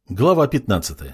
Глава 15.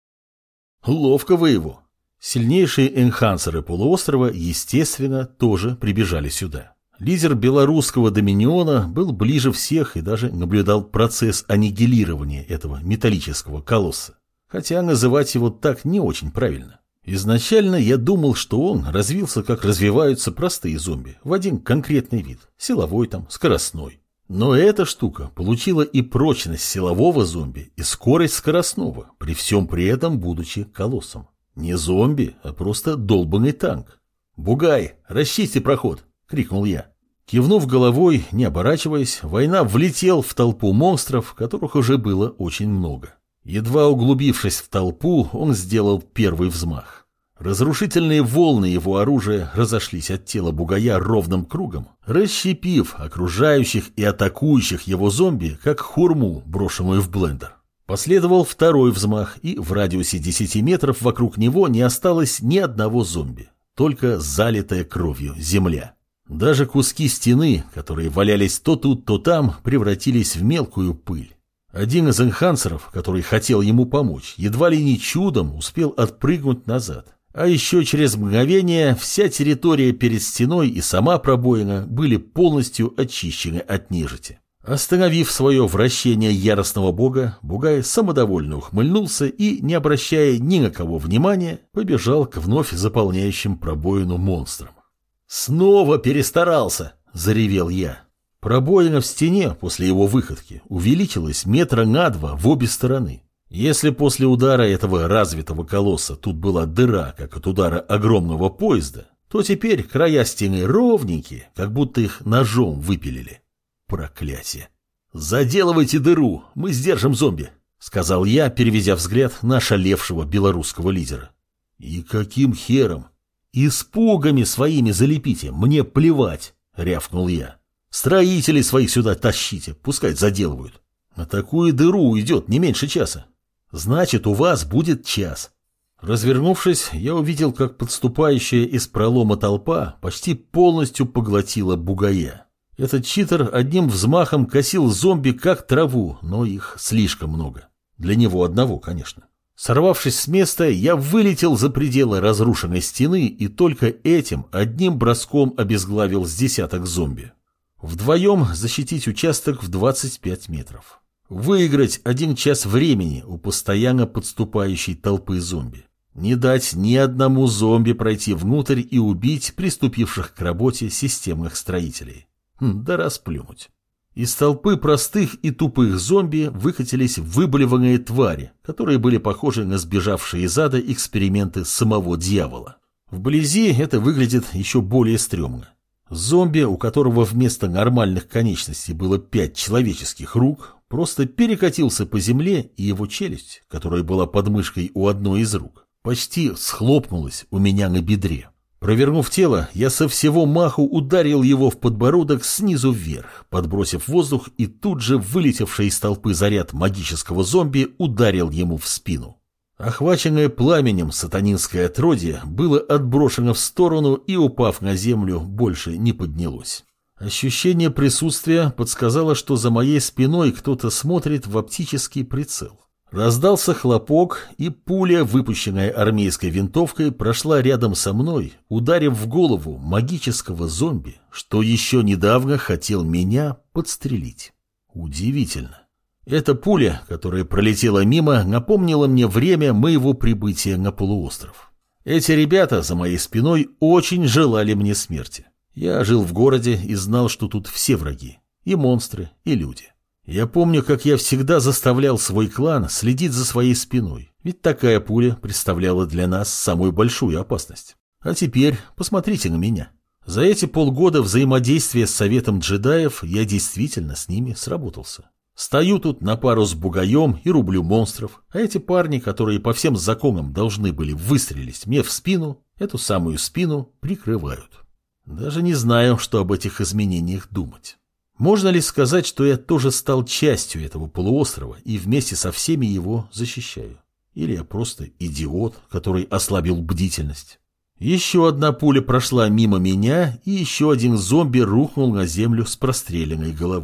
Ловко вы его. Сильнейшие энхансеры полуострова, естественно, тоже прибежали сюда. Лидер белорусского доминиона был ближе всех и даже наблюдал процесс аннигилирования этого металлического колосса. Хотя называть его так не очень правильно. Изначально я думал, что он развился, как развиваются простые зомби, в один конкретный вид, силовой там, скоростной. Но эта штука получила и прочность силового зомби, и скорость скоростного, при всем при этом будучи колоссом. Не зомби, а просто долбанный танк. «Бугай, расчисти проход!» — крикнул я. Кивнув головой, не оборачиваясь, война влетел в толпу монстров, которых уже было очень много. Едва углубившись в толпу, он сделал первый взмах. Разрушительные волны его оружия разошлись от тела бугая ровным кругом, расщепив окружающих и атакующих его зомби, как хурму, брошенную в блендер. Последовал второй взмах, и в радиусе 10 метров вокруг него не осталось ни одного зомби, только залитая кровью земля. Даже куски стены, которые валялись то тут, то там, превратились в мелкую пыль. Один из энхансеров, который хотел ему помочь, едва ли не чудом успел отпрыгнуть назад. А еще через мгновение вся территория перед стеной и сама пробоина были полностью очищены от нежити. Остановив свое вращение яростного бога, Бугай самодовольно ухмыльнулся и, не обращая ни на кого внимания, побежал к вновь заполняющим пробоину монстрам. «Снова перестарался!» – заревел я. Пробоина в стене после его выходки увеличилась метра на 2 в обе стороны. Если после удара этого развитого колосса тут была дыра, как от удара огромного поезда, то теперь края стены ровненькие, как будто их ножом выпилили. Проклятие! «Заделывайте дыру, мы сдержим зомби», — сказал я, переведя взгляд на шалевшего белорусского лидера. «И каким хером? Испугами своими залепите, мне плевать», — рявкнул я. «Строителей своих сюда тащите, пускай заделывают. На такую дыру уйдет не меньше часа. Значит, у вас будет час». Развернувшись, я увидел, как подступающая из пролома толпа почти полностью поглотила бугая. Этот читер одним взмахом косил зомби как траву, но их слишком много. Для него одного, конечно. Сорвавшись с места, я вылетел за пределы разрушенной стены и только этим одним броском обезглавил с десяток зомби. Вдвоем защитить участок в 25 метров. Выиграть 1 час времени у постоянно подступающей толпы зомби. Не дать ни одному зомби пройти внутрь и убить приступивших к работе системных строителей. Да расплюнуть. Из толпы простых и тупых зомби выкатились выблеванные твари, которые были похожи на сбежавшие из ада эксперименты самого дьявола. Вблизи это выглядит еще более стрёмно. Зомби, у которого вместо нормальных конечностей было 5 человеческих рук, просто перекатился по земле, и его челюсть, которая была под мышкой у одной из рук, почти схлопнулась у меня на бедре. Провернув тело, я со всего маху ударил его в подбородок снизу вверх, подбросив воздух, и тут же вылетевший из толпы заряд магического зомби ударил ему в спину. Охваченное пламенем сатанинское отродье было отброшено в сторону и, упав на землю, больше не поднялось. Ощущение присутствия подсказало, что за моей спиной кто-то смотрит в оптический прицел. Раздался хлопок, и пуля, выпущенная армейской винтовкой, прошла рядом со мной, ударив в голову магического зомби, что еще недавно хотел меня подстрелить. Удивительно. Эта пуля, которая пролетела мимо, напомнила мне время моего прибытия на полуостров. Эти ребята за моей спиной очень желали мне смерти. Я жил в городе и знал, что тут все враги. И монстры, и люди. Я помню, как я всегда заставлял свой клан следить за своей спиной. Ведь такая пуля представляла для нас самую большую опасность. А теперь посмотрите на меня. За эти полгода взаимодействия с Советом джедаев я действительно с ними сработался. Стою тут на пару с бугаем и рублю монстров, а эти парни, которые по всем законам должны были выстрелить мне в спину, эту самую спину прикрывают. Даже не знаю, что об этих изменениях думать. Можно ли сказать, что я тоже стал частью этого полуострова и вместе со всеми его защищаю? Или я просто идиот, который ослабил бдительность? Еще одна пуля прошла мимо меня, и еще один зомби рухнул на землю с простреленной головой.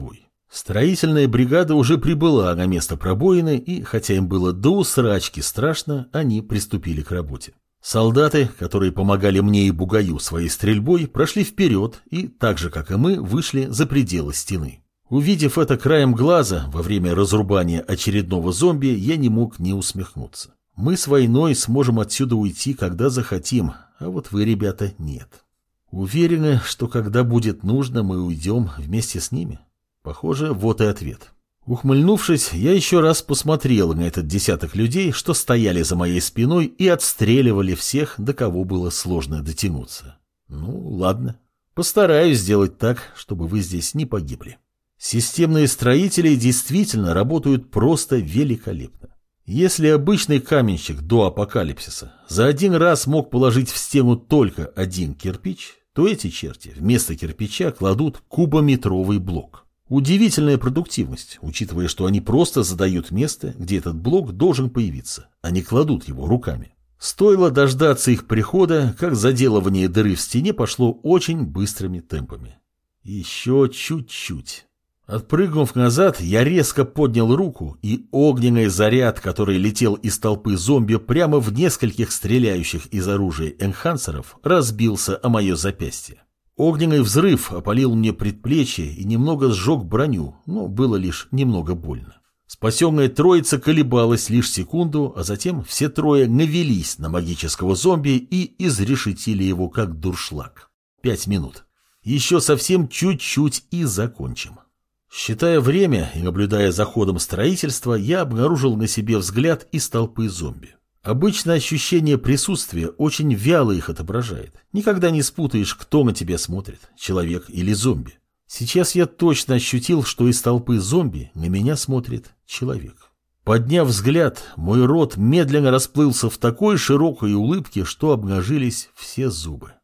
Строительная бригада уже прибыла на место пробоины, и, хотя им было до усрачки страшно, они приступили к работе. Солдаты, которые помогали мне и Бугаю своей стрельбой, прошли вперед и, так же как и мы, вышли за пределы стены. Увидев это краем глаза во время разрубания очередного зомби, я не мог не усмехнуться. Мы с войной сможем отсюда уйти, когда захотим, а вот вы, ребята, нет. Уверены, что когда будет нужно, мы уйдем вместе с ними? Похоже, вот и ответ. Ухмыльнувшись, я еще раз посмотрел на этот десяток людей, что стояли за моей спиной и отстреливали всех, до кого было сложно дотянуться. Ну, ладно. Постараюсь сделать так, чтобы вы здесь не погибли. Системные строители действительно работают просто великолепно. Если обычный каменщик до апокалипсиса за один раз мог положить в стену только один кирпич, то эти черти вместо кирпича кладут кубометровый блок. Удивительная продуктивность, учитывая, что они просто задают место, где этот блок должен появиться, а не кладут его руками. Стоило дождаться их прихода, как заделывание дыры в стене пошло очень быстрыми темпами. Еще чуть-чуть. Отпрыгнув назад, я резко поднял руку, и огненный заряд, который летел из толпы зомби прямо в нескольких стреляющих из оружия энхансеров, разбился о мое запястье. Огненный взрыв опалил мне предплечье и немного сжег броню, но было лишь немного больно. Спасенная троица колебалась лишь секунду, а затем все трое навелись на магического зомби и изрешетили его как дуршлаг. 5 минут. Еще совсем чуть-чуть и закончим. Считая время и наблюдая за ходом строительства, я обнаружил на себе взгляд из толпы зомби. Обычно ощущение присутствия очень вяло их отображает. Никогда не спутаешь, кто на тебя смотрит, человек или зомби. Сейчас я точно ощутил, что из толпы зомби на меня смотрит человек. Подняв взгляд, мой рот медленно расплылся в такой широкой улыбке, что обнажились все зубы.